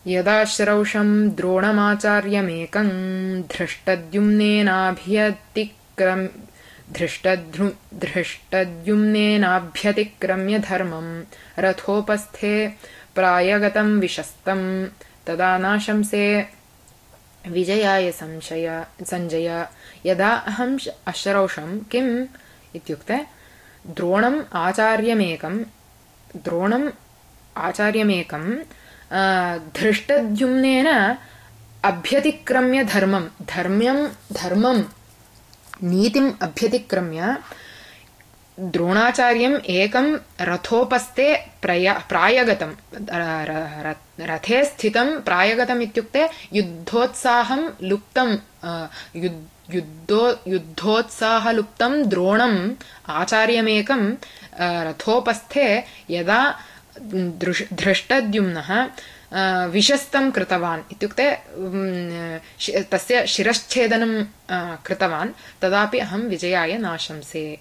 यदा श्रौषं द्रोणमाचार्यमेकं धृष्टद्युम्नेनाभ्यतिक्रम्य धर्मं रथोपस्थे प्रायगतं विशस्तं तदा नाशंसे विजयाय संजय यदा अहं अश्रौषं किम् इत्युक्ते द्रोणम् आचार्यमेकं धृष्टद्युम्नेन अभ्यतिक्रम्य धर्मं नीतिम् अभ्यतिक्रम्य द्रोणाचार्यम् एकं रथोपस्थे प्रायगतं रथे स्थितं प्रायगतम् इत्युक्ते युद्धोत्साहं लुप्तं युद्धोत्साहलुप्तं द्रोणम् आचार्यमेकं रथोपस्थे यदा धृष्टद्युम्नः विशस्तं कृतवान् इत्युक्ते तस्य शिरश्छेदनं कृतवान् तदापि अहं विजयाय नाशंसे।